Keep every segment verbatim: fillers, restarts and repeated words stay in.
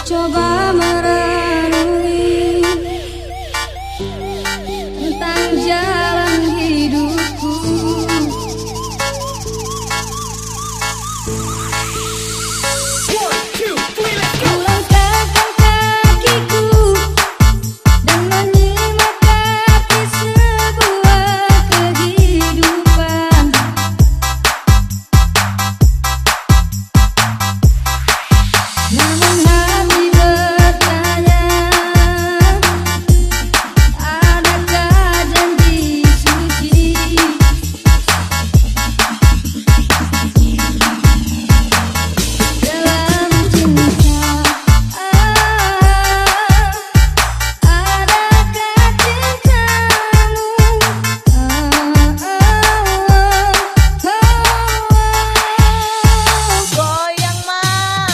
coba merenungi tentang jalan hidupku. Kulangkahkan kakiku dan menyimak arti sebuah kehidupan. Namun hati bertanya, adakah janji suci dalam cinta? Adakah cintamu? Goyang mang,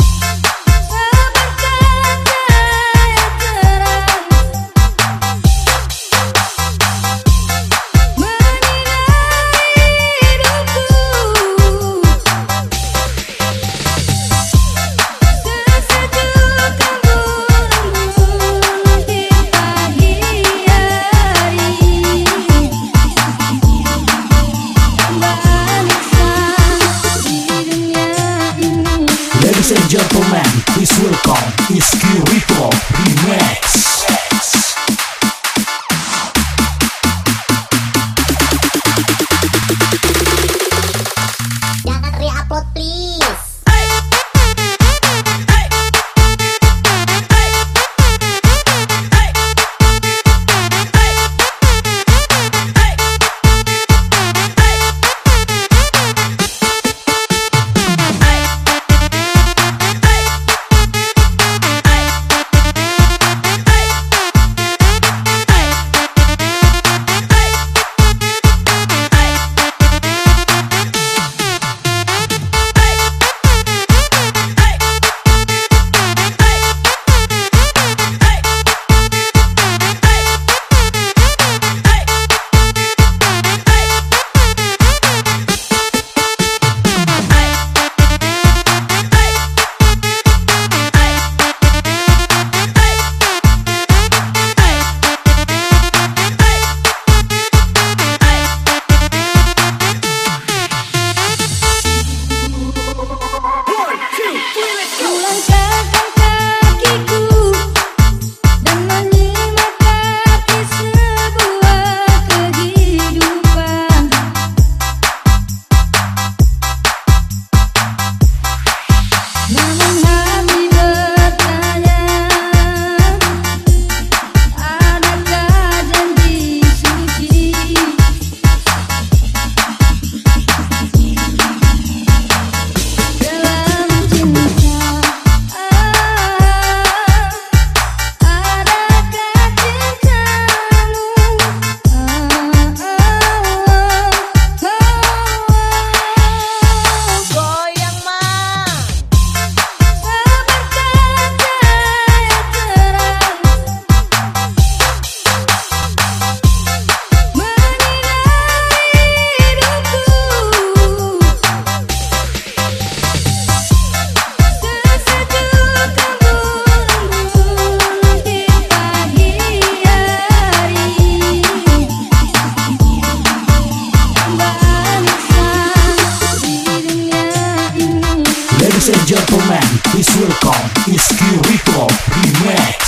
Ladies and gentlemen, please welcome Iski Ritual Remix. jangan re-upload please. Kulangkahkan kakiku dan menyimak arti sebuah kehidupan. Namun hati bertanya, adakah janji suci dalam cinta? Adakah cintamu? Goyang mang, Sebarkan cahaya terang menyinari hidupku. Sesejuk embun-embun di pagi hari, tambah anissa di dunia ini. Ladies and gentlemen, please welcome Iski Ritual Remix.